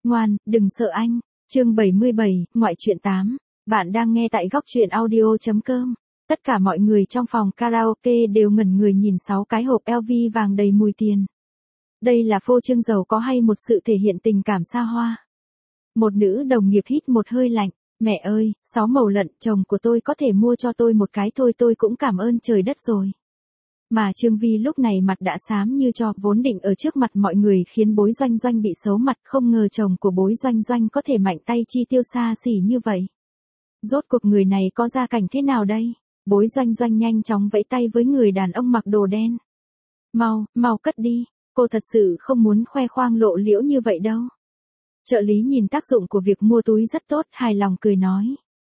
ngoan, đừng sợ anh. Chương 77, ngoại truyện 8. Bạn đang nghe tại góc truyện audio.com. Tất cả mọi người trong phòng karaoke đều ngẩn người nhìn 6 cái hộp LV vàng đầy mùi tiền. Đây là phô trương giàu có hay một sự thể hiện tình cảm xa hoa? Một nữ đồng nghiệp hít một hơi lạnh. Mẹ ơi, 6 màu lận, chồng của tôi có thể mua cho tôi một cái thôi tôi cũng cảm ơn trời đất rồi. Mà Trương Vi lúc này mặt đã xám như tro, vốn định ở trước mặt mọi người khiến Bối Doanh Doanh bị xấu mặt, không ngờ chồng của Bối Doanh Doanh có thể mạnh tay chi tiêu xa xỉ như vậy. Rốt cuộc người này có gia cảnh thế nào đây? Bối Doanh Doanh nhanh chóng vẫy tay với người đàn ông mặc đồ đen. Mau cất đi, cô thật sự không muốn khoe khoang lộ liễu như vậy đâu. Trợ lý nhìn tác dụng của việc mua túi rất tốt, hài lòng cười nói.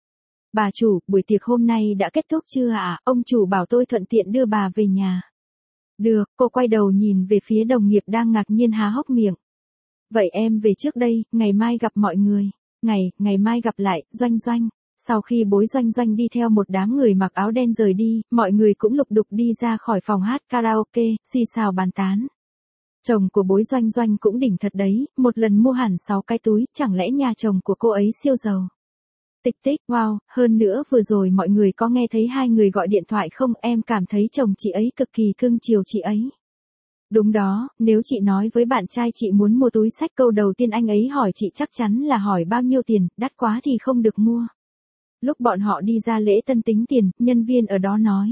Bà chủ, buổi tiệc hôm nay đã kết thúc chưa ạ? Ông chủ bảo tôi thuận tiện đưa bà về nhà. Được, cô quay đầu nhìn về phía đồng nghiệp đang ngạc nhiên há hốc miệng. Vậy em về trước đây, ngày mai gặp mọi người. Ngày mai gặp lại, Doanh Doanh. Sau khi Bối Doanh Doanh đi theo một đám người mặc áo đen rời đi, mọi người cũng lục đục đi ra khỏi phòng hát karaoke, xì xào bàn tán. Chồng của Bối Doanh Doanh cũng đỉnh thật đấy, một lần mua hẳn 6 cái túi, chẳng lẽ nhà chồng của cô ấy siêu giàu. Tích, wow, hơn nữa vừa rồi mọi người có nghe thấy hai người gọi điện thoại không? Em cảm thấy chồng chị ấy cực kỳ cưng chiều chị ấy. Đúng đó, nếu chị nói với bạn trai chị muốn mua túi xách, câu đầu tiên anh ấy hỏi chị chắc chắn là hỏi bao nhiêu tiền, đắt quá thì không được mua. Lúc bọn họ đi ra lễ tân tính tiền, nhân viên ở đó nói.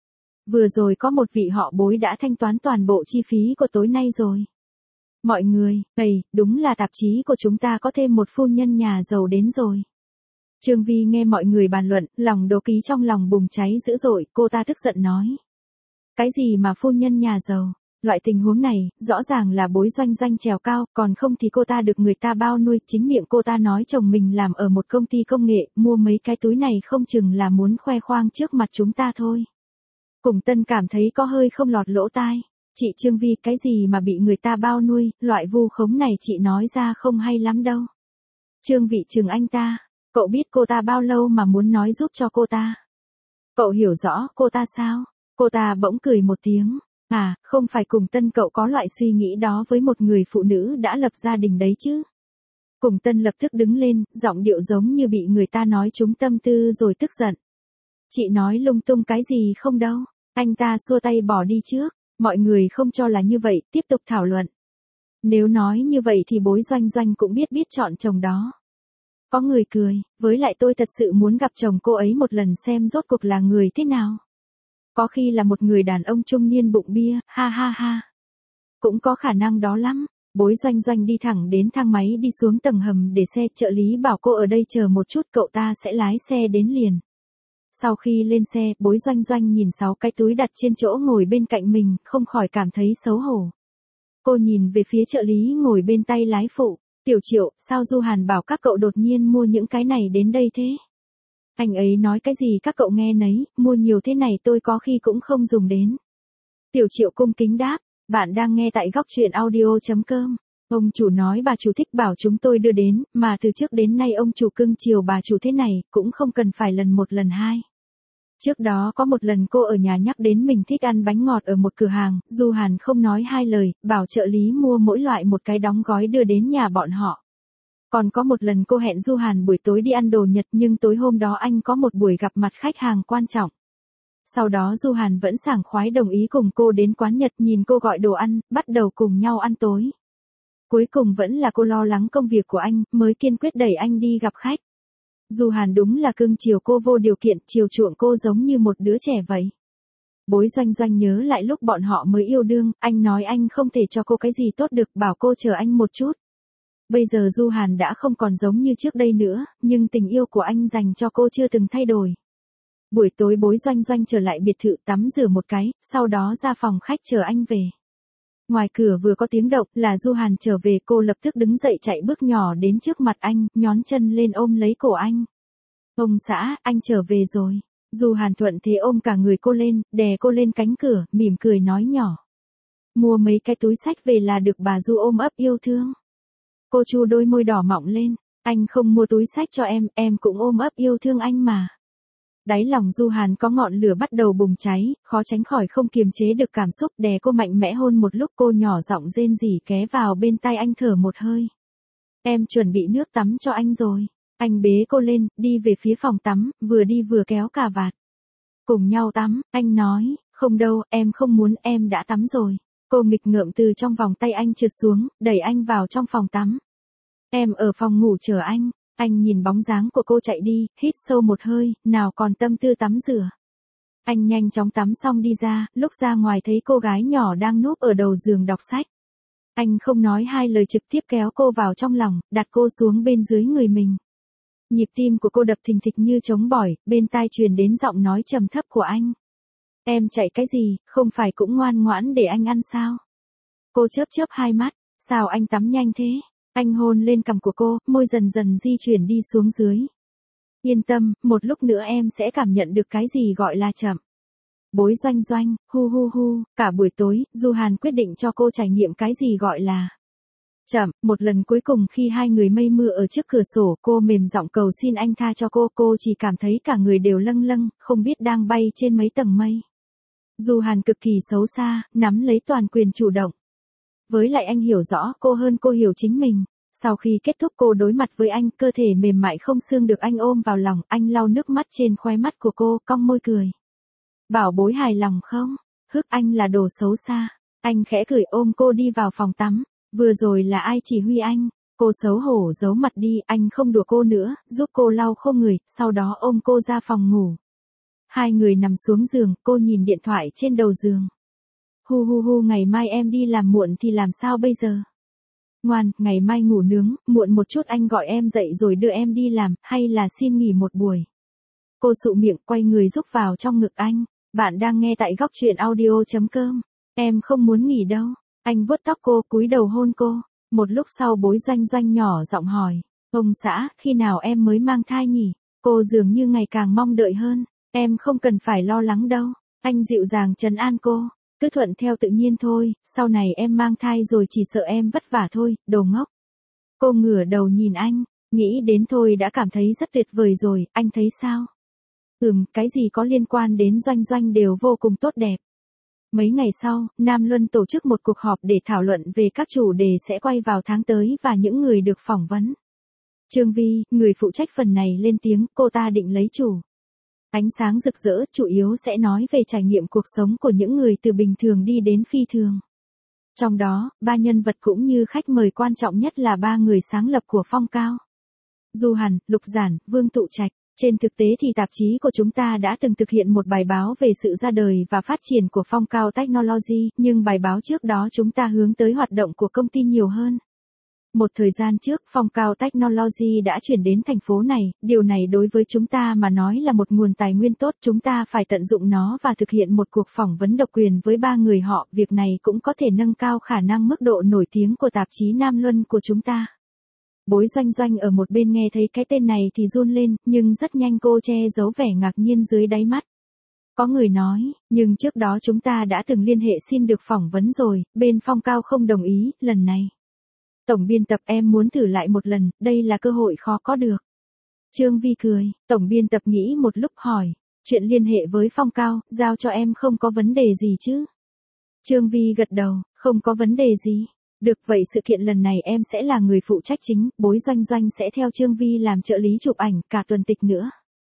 Vừa rồi có một vị họ Bối đã thanh toán toàn bộ chi phí của tối nay rồi. Mọi người, đúng là tạp chí của chúng ta có thêm một phu nhân nhà giàu đến rồi. Trương Vi nghe mọi người bàn luận, lòng đố ký trong lòng bùng cháy dữ dội, cô ta tức giận nói. Cái gì mà phu nhân nhà giàu? Loại tình huống này, rõ ràng là Bối Doanh Doanh trèo cao, còn không thì cô ta được người ta bao nuôi. Chính miệng cô ta nói chồng mình làm ở một công ty công nghệ, mua mấy cái túi này không chừng là muốn khoe khoang trước mặt chúng ta thôi. Cùng Tân cảm thấy có hơi không lọt lỗ tai. Chị Trương Vi, cái gì mà bị người ta bao nuôi, loại vu khống này chị nói ra không hay lắm đâu. Trương Vị trừng anh ta. Cậu biết cô ta bao lâu mà muốn nói giúp cho cô ta? Cậu hiểu rõ cô ta sao? Cô ta bỗng cười một tiếng. À, không phải Cùng Tân cậu có loại suy nghĩ đó với một người phụ nữ đã lập gia đình đấy chứ? Cùng Tân lập tức đứng lên, giọng điệu giống như bị người ta nói trúng tâm tư rồi tức giận. Chị nói lung tung cái gì không đâu. Anh ta xua tay bỏ đi trước. Mọi người không cho là như vậy, tiếp tục thảo luận. Nếu nói như vậy thì Bối Doanh Doanh cũng biết chọn chồng đó. Có người cười, với lại tôi thật sự muốn gặp chồng cô ấy một lần xem rốt cuộc là người thế nào. Có khi là một người đàn ông trung niên bụng bia, ha ha ha. Cũng có khả năng đó lắm. Bối Doanh Doanh đi thẳng đến thang máy đi xuống tầng hầm để xe, trợ lý bảo cô ở đây chờ một chút, cậu ta sẽ lái xe đến liền. Sau khi lên xe, Bối Doanh Doanh nhìn 6 cái túi đặt trên chỗ ngồi bên cạnh mình, không khỏi cảm thấy xấu hổ. Cô nhìn về phía trợ lý ngồi bên tay lái phụ. Tiểu Triệu, sao Du Hàn bảo các cậu đột nhiên mua những cái này đến đây thế? Anh ấy nói cái gì các cậu nghe nấy, mua nhiều thế này tôi có khi cũng không dùng đến. Tiểu Triệu cung kính đáp, bạn đang nghe tại góc truyện audio.com. Ông chủ nói bà chủ thích bảo chúng tôi đưa đến, mà từ trước đến nay ông chủ cưng chiều bà chủ thế này, cũng không cần phải lần một lần hai. Trước đó có một lần cô ở nhà nhắc đến mình thích ăn bánh ngọt ở một cửa hàng, Du Hàn không nói hai lời, bảo trợ lý mua mỗi loại một cái đóng gói đưa đến nhà bọn họ. Còn có một lần cô hẹn Du Hàn buổi tối đi ăn đồ Nhật, nhưng tối hôm đó anh có một buổi gặp mặt khách hàng quan trọng. Sau đó Du Hàn vẫn sảng khoái đồng ý cùng cô đến quán Nhật, nhìn cô gọi đồ ăn, bắt đầu cùng nhau ăn tối. Cuối cùng vẫn là cô lo lắng công việc của anh, mới kiên quyết đẩy anh đi gặp khách. Du Hàn đúng là cưng chiều cô vô điều kiện, chiều chuộng cô giống như một đứa trẻ vậy. Bối Doanh Doanh nhớ lại lúc bọn họ mới yêu đương, anh nói anh không thể cho cô cái gì tốt được, bảo cô chờ anh một chút. Bây giờ Du Hàn đã không còn giống như trước đây nữa, nhưng tình yêu của anh dành cho cô chưa từng thay đổi. Buổi tối Bối Doanh Doanh trở lại biệt thự tắm rửa một cái, sau đó ra phòng khách chờ anh về. Ngoài cửa vừa có tiếng động là Du Hàn trở về, cô lập tức đứng dậy chạy bước nhỏ đến trước mặt anh, nhón chân lên ôm lấy cổ anh. Ông xã, anh trở về rồi. Du Hàn thuận thế ôm cả người cô lên, đè cô lên cánh cửa, mỉm cười nói nhỏ. Mua mấy cái túi xách về là được, bà Du ôm ấp yêu thương. Cô chu đôi môi đỏ mọng lên, anh không mua túi xách cho em cũng ôm ấp yêu thương anh mà. Đáy lòng Du Hàn có ngọn lửa bắt đầu bùng cháy, khó tránh khỏi không kiềm chế được cảm xúc, đè cô mạnh mẽ hôn một lúc, cô nhỏ giọng rên rỉ ké vào bên tai anh thở một hơi. Em chuẩn bị nước tắm cho anh rồi. Anh bế cô lên, đi về phía phòng tắm, vừa đi vừa kéo cà vạt. Cùng nhau tắm, anh nói, không đâu, em không muốn, em đã tắm rồi. Cô nghịch ngợm từ trong vòng tay anh trượt xuống, đẩy anh vào trong phòng tắm. Em ở phòng ngủ chờ anh nhìn bóng dáng của cô chạy đi, hít sâu một hơi, nào còn tâm tư tắm rửa. Anh nhanh chóng tắm xong đi ra, lúc ra ngoài thấy cô gái nhỏ đang núp ở đầu giường đọc sách. Anh không nói hai lời trực tiếp kéo cô vào trong lòng, đặt cô xuống bên dưới người mình. Nhịp tim của cô đập thình thịch như trống bỏi, bên tai truyền đến giọng nói trầm thấp của anh. Em chạy cái gì, không phải cũng ngoan ngoãn để anh ăn sao? Cô chớp chớp hai mắt, sao anh tắm nhanh thế? Anh hôn lên cằm của cô, môi dần dần di chuyển đi xuống dưới. Yên tâm, một lúc nữa em sẽ cảm nhận được cái gì gọi là chậm. Bối Doanh Doanh, hu hu hu, cả buổi tối, Du Hàn quyết định cho cô trải nghiệm cái gì gọi là chậm. Một lần cuối cùng khi hai người mây mưa ở trước cửa sổ, cô mềm giọng cầu xin anh tha cho cô chỉ cảm thấy cả người đều lâng lâng, không biết đang bay trên mấy tầng mây. Du Hàn cực kỳ xấu xa, nắm lấy toàn quyền chủ động. Với lại anh hiểu rõ cô hơn cô hiểu chính mình. Sau khi kết thúc cô đối mặt với anh, cơ thể mềm mại không xương được anh ôm vào lòng, anh lau nước mắt trên khóe mắt của cô, cong môi cười. Bảo bối hài lòng không? Hức anh là đồ xấu xa. Anh khẽ cười ôm cô đi vào phòng tắm. Vừa rồi là ai chỉ huy anh? Cô xấu hổ giấu mặt đi, anh không đùa cô nữa, giúp cô lau khô người, sau đó ôm cô ra phòng ngủ. Hai người nằm xuống giường, cô nhìn điện thoại trên đầu giường. Hu hu hu, ngày mai em đi làm muộn thì làm sao bây giờ? Ngoan, ngày mai ngủ nướng, muộn một chút anh gọi em dậy rồi đưa em đi làm, hay là xin nghỉ một buổi. Cô sụ miệng, quay người rúc vào trong ngực anh. Bạn đang nghe tại góc truyện audio.com. Em không muốn nghỉ đâu. Anh vuốt tóc cô, cúi đầu hôn cô. Một lúc sau Bối Doanh Doanh nhỏ giọng hỏi. Ông xã, khi nào em mới mang thai nhỉ? Cô dường như ngày càng mong đợi hơn. Em không cần phải lo lắng đâu. Anh dịu dàng trấn an cô. Cứ thuận theo tự nhiên thôi, sau này em mang thai rồi chỉ sợ em vất vả thôi, đồ ngốc. Cô ngửa đầu nhìn anh, nghĩ đến thôi đã cảm thấy rất tuyệt vời rồi, anh thấy sao? Cái gì có liên quan đến Doanh Doanh đều vô cùng tốt đẹp. Mấy ngày sau, Nam Luân tổ chức một cuộc họp để thảo luận về các chủ đề sẽ quay vào tháng tới và những người được phỏng vấn. Trương Vi, người phụ trách phần này lên tiếng, cô ta định lấy chủ. Ánh sáng rực rỡ, chủ yếu sẽ nói về trải nghiệm cuộc sống của những người từ bình thường đi đến phi thường. Trong đó, 3 nhân vật cũng như khách mời quan trọng nhất là 3 người sáng lập của Phong Cao. Du Hàn, Lục Giản, Vương Tụ Trạch. Trên thực tế thì tạp chí của chúng ta đã từng thực hiện một bài báo về sự ra đời và phát triển của Phong Cao Technology, nhưng bài báo trước đó chúng ta hướng tới hoạt động của công ty nhiều hơn. Một thời gian trước, Phong Cao Technology đã chuyển đến thành phố này, điều này đối với chúng ta mà nói là một nguồn tài nguyên tốt, chúng ta phải tận dụng nó và thực hiện một cuộc phỏng vấn độc quyền với 3 người họ, việc này cũng có thể nâng cao khả năng mức độ nổi tiếng của tạp chí Nam Luân của chúng ta. Bối Doanh Doanh ở một bên nghe thấy cái tên này thì run lên, nhưng rất nhanh cô che giấu vẻ ngạc nhiên dưới đáy mắt. Có người nói, nhưng trước đó chúng ta đã từng liên hệ xin được phỏng vấn rồi, bên Phong Cao không đồng ý, lần này. Tổng biên tập em muốn thử lại một lần, đây là cơ hội khó có được. Trương Vi cười, tổng biên tập nghĩ một lúc hỏi, chuyện liên hệ với Phong Cao, giao cho em không có vấn đề gì chứ? Trương Vi gật đầu, không có vấn đề gì. Được vậy sự kiện lần này em sẽ là người phụ trách chính, Bối Doanh Doanh sẽ theo Trương Vi làm trợ lý chụp ảnh, cả tuần tịch nữa.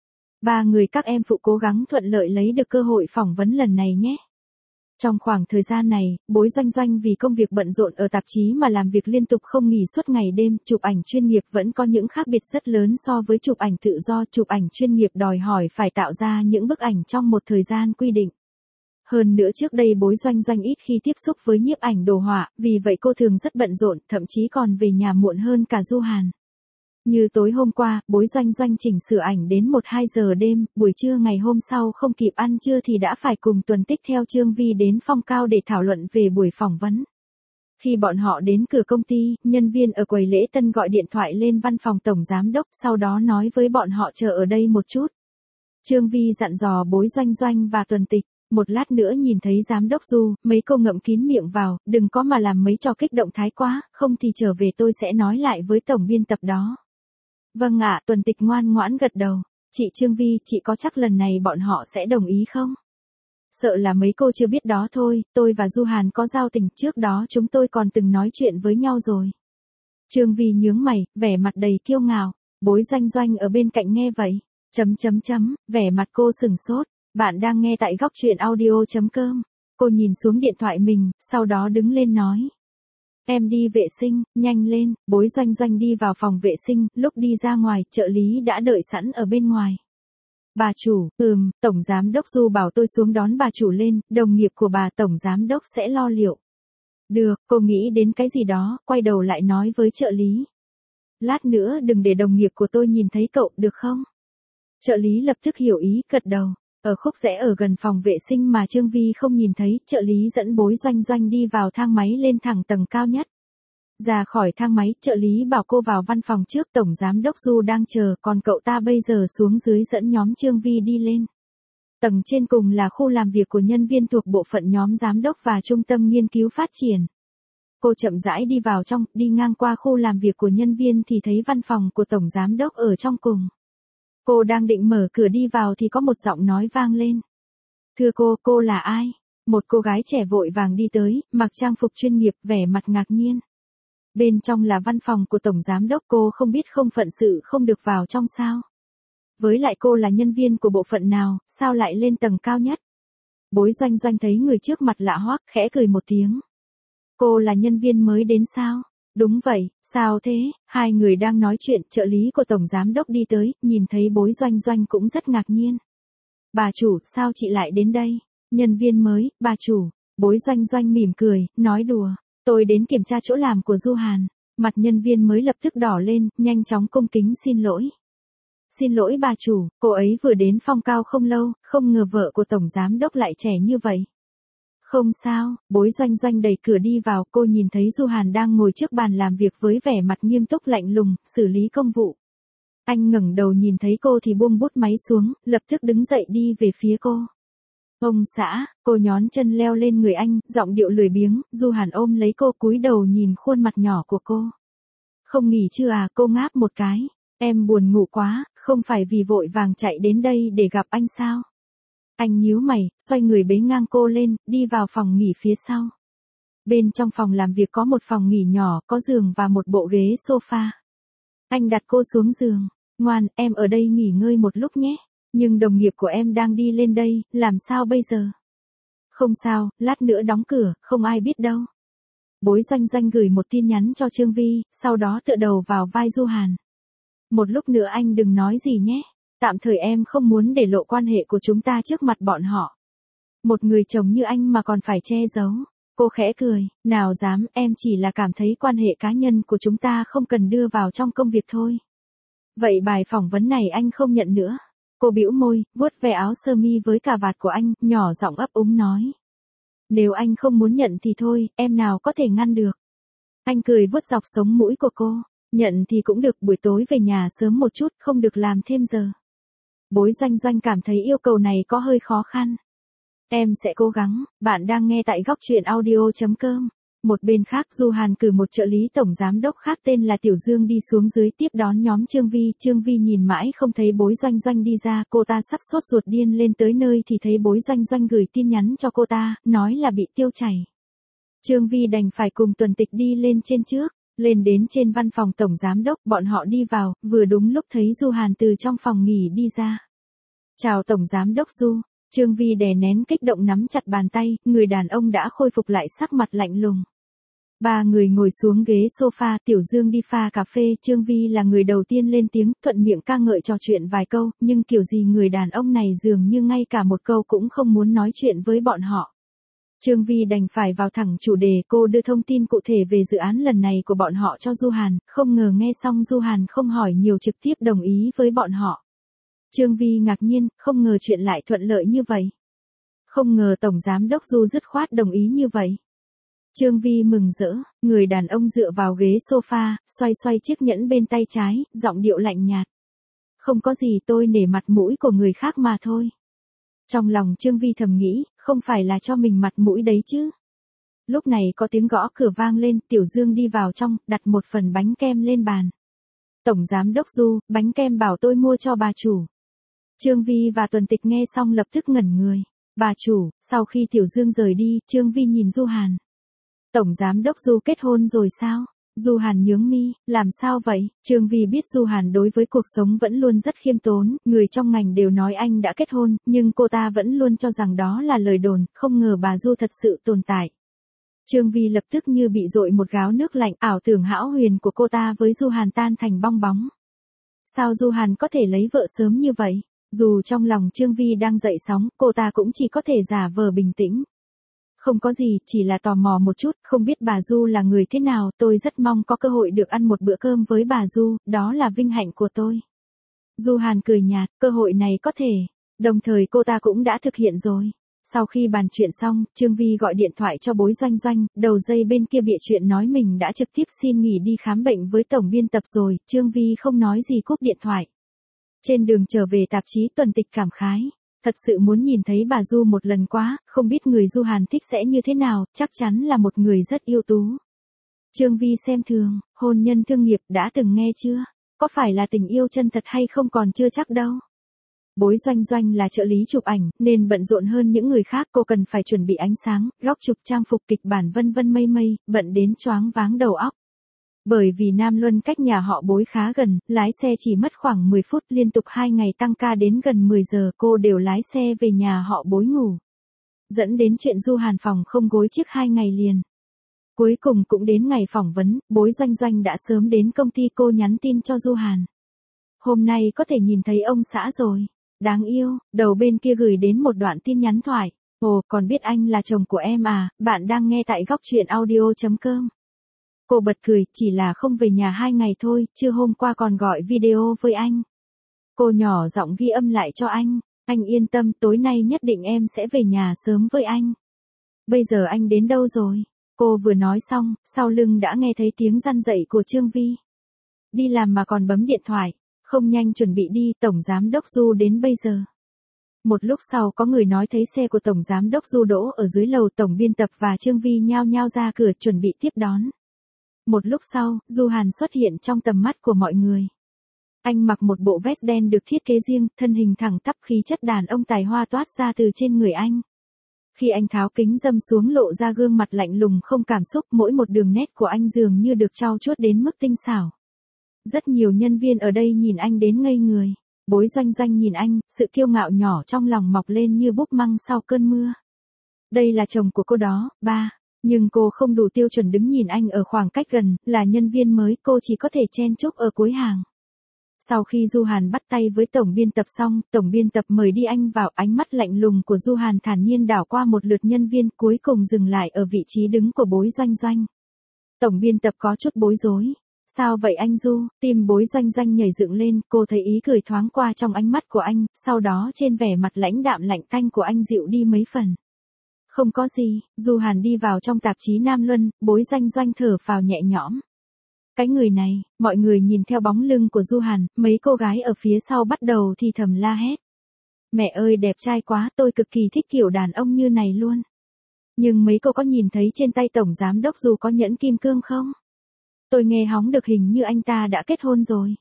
3 người các em phụ cố gắng thuận lợi lấy được cơ hội phỏng vấn lần này nhé. Trong khoảng thời gian này, Bối Doanh Doanh vì công việc bận rộn ở tạp chí mà làm việc liên tục không nghỉ suốt ngày đêm, chụp ảnh chuyên nghiệp vẫn có những khác biệt rất lớn so với chụp ảnh tự do, chụp ảnh chuyên nghiệp đòi hỏi phải tạo ra những bức ảnh trong một thời gian quy định. Hơn nữa trước đây Bối Doanh Doanh ít khi tiếp xúc với nhiếp ảnh đồ họa, vì vậy cô thường rất bận rộn, thậm chí còn về nhà muộn hơn cả Du Hàn. Như tối hôm qua, Bối Doanh Doanh chỉnh sửa ảnh đến 1-2 giờ đêm, buổi trưa ngày hôm sau không kịp ăn trưa thì đã phải cùng Tuần Tích theo Trương Vi đến Phong Cao để thảo luận về buổi phỏng vấn. Khi bọn họ đến cửa công ty, nhân viên ở quầy lễ tân gọi điện thoại lên văn phòng tổng giám đốc, sau đó nói với bọn họ chờ ở đây một chút. Trương Vi dặn dò Bối Doanh Doanh và Tuần Tịch. Một lát nữa nhìn thấy giám đốc Du, mấy cô ngậm kín miệng vào, đừng có mà làm mấy trò kích động thái quá, không thì trở về tôi sẽ nói lại với tổng biên tập đó. Vâng ạ, Tuần Tịch ngoan ngoãn gật đầu. Chị Trương Vi, chị có chắc lần này bọn họ sẽ đồng ý không? Sợ là mấy cô chưa biết đó thôi, tôi và Du Hàn có giao tình, trước đó chúng tôi còn từng nói chuyện với nhau rồi. Trương Vi nhướng mày, vẻ mặt đầy kiêu ngạo. Bối Doanh Doanh ở bên cạnh nghe vậy. Vẻ mặt cô sừng sốt. Bạn đang nghe tại góc truyện audio.com. Cô nhìn xuống điện thoại mình, sau đó đứng lên nói. Em đi vệ sinh, nhanh lên. Bối Doanh Doanh đi vào phòng vệ sinh, lúc đi ra ngoài, trợ lý đã đợi sẵn ở bên ngoài. Bà chủ, tổng giám đốc Du bảo tôi xuống đón bà chủ lên, đồng nghiệp của bà tổng giám đốc sẽ lo liệu. Được, cô nghĩ đến cái gì đó, quay đầu lại nói với trợ lý. Lát nữa đừng để đồng nghiệp của tôi nhìn thấy cậu, được không? Trợ lý lập tức hiểu ý, gật đầu. Ở khúc rẽ ở gần phòng vệ sinh mà Trương Vi không nhìn thấy, trợ lý dẫn Bối Doanh Doanh đi vào thang máy lên thẳng tầng cao nhất. Ra khỏi thang máy, trợ lý bảo cô vào văn phòng trước, tổng giám đốc Du đang chờ, còn cậu ta bây giờ xuống dưới dẫn nhóm Trương Vi đi lên. Tầng trên cùng là khu làm việc của nhân viên thuộc bộ phận nhóm giám đốc và trung tâm nghiên cứu phát triển. Cô chậm rãi đi vào trong, đi ngang qua khu làm việc của nhân viên thì thấy văn phòng của tổng giám đốc ở trong cùng. Cô đang định mở cửa đi vào thì có một giọng nói vang lên. Thưa cô là ai? Một cô gái trẻ vội vàng đi tới, mặc trang phục chuyên nghiệp, vẻ mặt ngạc nhiên. Bên trong là văn phòng của tổng giám đốc, cô không biết không phận sự không được vào trong sao? Với lại cô là nhân viên của bộ phận nào, sao lại lên tầng cao nhất? Bối Doanh Doanh thấy người trước mặt lạ hoắc, khẽ cười một tiếng. Cô là nhân viên mới đến sao? Đúng vậy, sao thế? Hai người đang nói chuyện, trợ lý của tổng giám đốc đi tới, nhìn thấy Bối Doanh Doanh cũng rất ngạc nhiên. Bà chủ, sao chị lại đến đây? Nhân viên mới, bà chủ. Bối Doanh Doanh mỉm cười, nói đùa. Tôi đến kiểm tra chỗ làm của Du Hàn. Mặt nhân viên mới lập tức đỏ lên, nhanh chóng cung kính xin lỗi. Xin lỗi bà chủ, cô ấy vừa đến Phong Cao không lâu, không ngờ vợ của tổng giám đốc lại trẻ như vậy. Không sao, Bối Doanh Doanh đẩy cửa đi vào, cô nhìn thấy Du Hàn đang ngồi trước bàn làm việc với vẻ mặt nghiêm túc lạnh lùng, xử lý công vụ. Anh ngẩng đầu nhìn thấy cô thì buông bút máy xuống, lập tức đứng dậy đi về phía cô. Ông xã, cô nhón chân leo lên người anh, giọng điệu lười biếng, Du Hàn ôm lấy cô cúi đầu nhìn khuôn mặt nhỏ của cô. Không nghỉ chưa à, cô ngáp một cái. Em buồn ngủ quá, không phải vì vội vàng chạy đến đây để gặp anh sao? Anh nhíu mày, xoay người bế ngang cô lên, đi vào phòng nghỉ phía sau. Bên trong phòng làm việc có một phòng nghỉ nhỏ, có giường và một bộ ghế sofa. Anh đặt cô xuống giường. Ngoan, em ở đây nghỉ ngơi một lúc nhé. Nhưng đồng nghiệp của em đang đi lên đây, làm sao bây giờ? Không sao, lát nữa đóng cửa, không ai biết đâu. Bối Doanh Doanh gửi một tin nhắn cho Trương Vi, sau đó tựa đầu vào vai Du Hàn. Một lúc nữa anh đừng nói gì nhé. Tạm thời em không muốn để lộ quan hệ của chúng ta trước mặt bọn họ. Một người chồng như anh mà còn phải che giấu. Cô khẽ cười, nào dám, em chỉ là cảm thấy quan hệ cá nhân của chúng ta không cần đưa vào trong công việc thôi. Vậy bài phỏng vấn này anh không nhận nữa. Cô bĩu môi, vuốt ve áo sơ mi với cà vạt của anh, nhỏ giọng ấp úng nói. Nếu anh không muốn nhận thì thôi, em nào có thể ngăn được. Anh cười vuốt dọc sống mũi của cô. Nhận thì cũng được, buổi tối về nhà sớm một chút, không được làm thêm giờ. Bối Doanh Doanh cảm thấy yêu cầu này có hơi khó khăn. Em sẽ cố gắng. Bạn đang nghe tại góc truyện audio.com. Một bên khác, Du Hàn cử một trợ lý tổng giám đốc khác tên là Tiểu Dương đi xuống dưới tiếp đón nhóm Trương Vi. Trương Vi nhìn mãi không thấy Bối Doanh Doanh đi ra, cô ta sắp sốt ruột điên lên tới nơi thì thấy Bối Doanh Doanh gửi tin nhắn cho cô ta, nói là bị tiêu chảy. Trương Vi đành phải cùng Tuần Tịch đi lên trên trước. Lên đến trên văn phòng tổng giám đốc, bọn họ đi vào, vừa đúng lúc thấy Du Hàn từ trong phòng nghỉ đi ra. Chào tổng giám đốc Du. Trương Vi đè nén kích động nắm chặt bàn tay, người đàn ông đã khôi phục lại sắc mặt lạnh lùng. Ba người ngồi xuống ghế sofa, Tiểu Dương đi pha cà phê, Trương Vi là người đầu tiên lên tiếng, thuận miệng ca ngợi trò chuyện vài câu, nhưng kiểu gì người đàn ông này dường như ngay cả một câu cũng không muốn nói chuyện với bọn họ. Trương Vi đành phải vào thẳng chủ đề, cô đưa thông tin cụ thể về dự án lần này của bọn họ cho Du Hàn, không ngờ nghe xong Du Hàn không hỏi nhiều trực tiếp đồng ý với bọn họ. Trương Vi ngạc nhiên, không ngờ chuyện lại thuận lợi như vậy. Không ngờ tổng giám đốc Du dứt khoát đồng ý như vậy. Trương Vi mừng rỡ, người đàn ông dựa vào ghế sofa, xoay xoay chiếc nhẫn bên tay trái, giọng điệu lạnh nhạt. Không có gì, tôi nể mặt mũi của người khác mà thôi. Trong lòng Trương Vi thầm nghĩ, không phải là cho mình mặt mũi đấy chứ. Lúc này có tiếng gõ cửa vang lên, Tiểu Dương đi vào trong, đặt một phần bánh kem lên bàn. Tổng giám đốc Du, bánh kem bảo tôi mua cho bà chủ. Trương Vi và Tuần Tịch nghe xong lập tức ngẩn người. Bà chủ, sau khi Tiểu Dương rời đi, Trương Vi nhìn Du Hàn. Tổng giám đốc Du kết hôn rồi sao? Du Hàn nhướng mi, làm sao vậy? Trương Vi biết Du Hàn đối với cuộc sống vẫn luôn rất khiêm tốn, người trong ngành đều nói anh đã kết hôn, nhưng cô ta vẫn luôn cho rằng đó là lời đồn, không ngờ bà Du thật sự tồn tại. Trương Vi lập tức như bị dội một gáo nước lạnh, ảo tưởng hão huyền của cô ta với Du Hàn tan thành bong bóng. Sao Du Hàn có thể lấy vợ sớm như vậy? Dù trong lòng Trương Vi đang dậy sóng, cô ta cũng chỉ có thể giả vờ bình tĩnh. Không có gì, chỉ là tò mò một chút, không biết bà Du là người thế nào, tôi rất mong có cơ hội được ăn một bữa cơm với bà Du, đó là vinh hạnh của tôi. Du Hàn cười nhạt, cơ hội này có thể, đồng thời cô ta cũng đã thực hiện rồi. Sau khi bàn chuyện xong, Trương Vi gọi điện thoại cho Bối Doanh Doanh, đầu dây bên kia bịa chuyện nói mình đã trực tiếp xin nghỉ đi khám bệnh với tổng biên tập rồi, Trương Vi không nói gì cúp điện thoại. Trên đường trở về tạp chí Tuần Tịch cảm khái. Thật sự muốn nhìn thấy bà Du một lần quá, không biết người Du Hàn thích sẽ như thế nào, chắc chắn là một người rất ưu tú. Trương Vi xem thường, hôn nhân thương nghiệp đã từng nghe chưa? Có phải là tình yêu chân thật hay không còn chưa chắc đâu. Bối Doanh Doanh là trợ lý chụp ảnh, nên bận rộn hơn những người khác, cô cần phải chuẩn bị ánh sáng, góc chụp trang phục kịch bản vân vân mây mây, bận đến choáng váng đầu óc. Bởi vì Nam Luân cách nhà họ Bối khá gần, lái xe chỉ mất khoảng 10 phút, liên tục 2 ngày tăng ca đến gần 10 giờ cô đều lái xe về nhà họ Bối ngủ. Dẫn đến chuyện Du Hàn phòng không gối chiếc 2 ngày liền. Cuối cùng cũng đến ngày phỏng vấn, Bối Doanh Doanh đã sớm đến công ty, cô nhắn tin cho Du Hàn. Hôm nay có thể nhìn thấy ông xã rồi. Đáng yêu, đầu bên kia gửi đến một đoạn tin nhắn thoại. Ồ, còn biết anh là chồng của em à, bạn đang nghe tại góc truyện audio.com. Cô bật cười, chỉ là không về nhà 2 ngày thôi, chưa hôm qua còn gọi video với anh. Cô nhỏ giọng ghi âm lại cho anh yên tâm, tối nay nhất định em sẽ về nhà sớm với anh. Bây giờ anh đến đâu rồi? Cô vừa nói xong, sau lưng đã nghe thấy tiếng răn dậy của Trương Vi. Đi làm mà còn bấm điện thoại, không nhanh chuẩn bị đi, Tổng Giám đốc Du đến bây giờ. Một lúc sau có người nói thấy xe của Tổng Giám đốc Du đỗ ở dưới lầu, tổng biên tập và Trương Vi nhao nhao ra cửa chuẩn bị tiếp đón. Một lúc sau, Du Hàn xuất hiện trong tầm mắt của mọi người. Anh mặc một bộ vest đen được thiết kế riêng, thân hình thẳng tắp, khí chất đàn ông tài hoa toát ra từ trên người anh. Khi anh tháo kính râm xuống lộ ra gương mặt lạnh lùng không cảm xúc, mỗi một đường nét của anh dường như được trau chuốt đến mức tinh xảo. Rất nhiều nhân viên ở đây nhìn anh đến ngây người. Bối Doanh Doanh nhìn anh, sự kiêu ngạo nhỏ trong lòng mọc lên như búp măng sau cơn mưa. Đây là chồng của cô đó, ba. Nhưng cô không đủ tiêu chuẩn đứng nhìn anh ở khoảng cách gần, là nhân viên mới, cô chỉ có thể chen chúc ở cuối hàng. Sau khi Du Hàn bắt tay với tổng biên tập xong, tổng biên tập mời đi anh vào, ánh mắt lạnh lùng của Du Hàn thản nhiên đảo qua một lượt nhân viên, cuối cùng dừng lại ở vị trí đứng của Bối Doanh Doanh. Tổng biên tập có chút bối rối. Sao vậy anh Du? Tim Bối Doanh Doanh nhảy dựng lên, cô thấy ý cười thoáng qua trong ánh mắt của anh, sau đó trên vẻ mặt lãnh đạm lạnh tanh của anh dịu đi mấy phần. Không có gì, Du Hàn đi vào trong tạp chí Nam Luân, Bối Doanh Doanh thở phào nhẹ nhõm. Cái người này, mọi người nhìn theo bóng lưng của Du Hàn, mấy cô gái ở phía sau bắt đầu thì thầm la hét. Mẹ ơi đẹp trai quá, tôi cực kỳ thích kiểu đàn ông như này luôn. Nhưng mấy cô có nhìn thấy trên tay tổng giám đốc Du có nhẫn kim cương không? Tôi nghe hóng được hình như anh ta đã kết hôn rồi.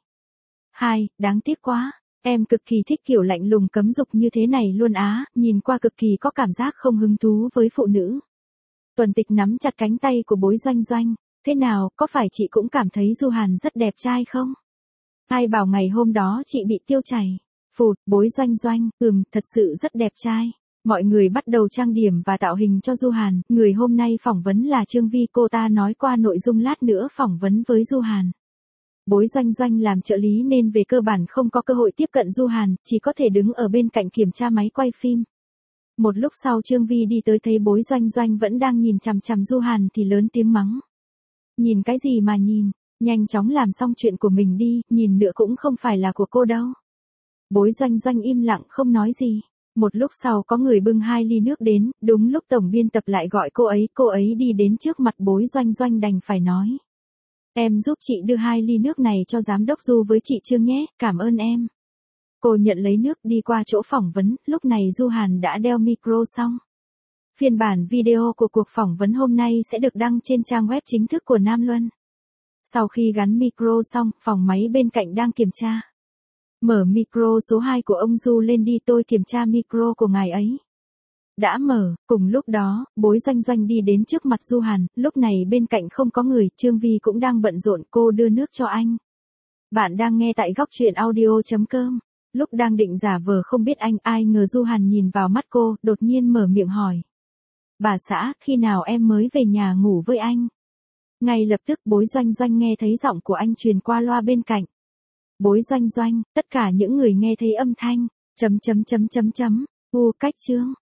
Đáng tiếc quá. Em cực kỳ thích kiểu lạnh lùng cấm dục như thế này luôn á, nhìn qua cực kỳ có cảm giác không hứng thú với phụ nữ. Tuần Tịch nắm chặt cánh tay của Bối Doanh Doanh. Thế nào, có phải chị cũng cảm thấy Du Hàn rất đẹp trai không? Ai bảo ngày hôm đó chị bị tiêu chảy. Phụt, Bối Doanh Doanh, thật sự rất đẹp trai. Mọi người bắt đầu trang điểm và tạo hình cho Du Hàn, người hôm nay phỏng vấn là Trương Vi, cô ta nói qua nội dung lát nữa phỏng vấn với Du Hàn. Bối Doanh Doanh làm trợ lý nên về cơ bản không có cơ hội tiếp cận Du Hàn, chỉ có thể đứng ở bên cạnh kiểm tra máy quay phim. Một lúc sau Trương Vi đi tới thấy Bối Doanh Doanh vẫn đang nhìn chằm chằm Du Hàn thì lớn tiếng mắng. Nhìn cái gì mà nhìn, nhanh chóng làm xong chuyện của mình đi, nhìn nữa cũng không phải là của cô đâu. Bối Doanh Doanh im lặng không nói gì. Một lúc sau có người bưng 2 ly nước đến, đúng lúc tổng biên tập lại gọi cô ấy đi đến trước mặt Bối Doanh Doanh đành phải nói. Em giúp chị đưa 2 ly nước này cho giám đốc Du với chị Trương nhé, cảm ơn em. Cô nhận lấy nước đi qua chỗ phỏng vấn, lúc này Du Hàn đã đeo micro xong. Phiên bản video của cuộc phỏng vấn hôm nay sẽ được đăng trên trang web chính thức của Nam Luân. Sau khi gắn micro xong, phòng máy bên cạnh đang kiểm tra. Mở micro số 2 của ông Du lên đi, tôi kiểm tra micro của ngài ấy. đã mở, cùng lúc đó, bối Doanh Doanh đi đến trước mặt Du Hàn, lúc này bên cạnh không có người, Trương Vi cũng đang bận rộn, cô đưa nước cho anh. Bạn đang nghe tại góc truyện audio.com. Lúc đang định giả vờ không biết anh, ai ngờ Du Hàn nhìn vào mắt cô, đột nhiên mở miệng hỏi. Bà xã, khi nào em mới về nhà ngủ với anh? Ngay lập tức bối Doanh Doanh nghe thấy giọng của anh truyền qua loa bên cạnh. Bối Doanh Doanh, tất cả những người nghe thấy âm thanh, cách chương.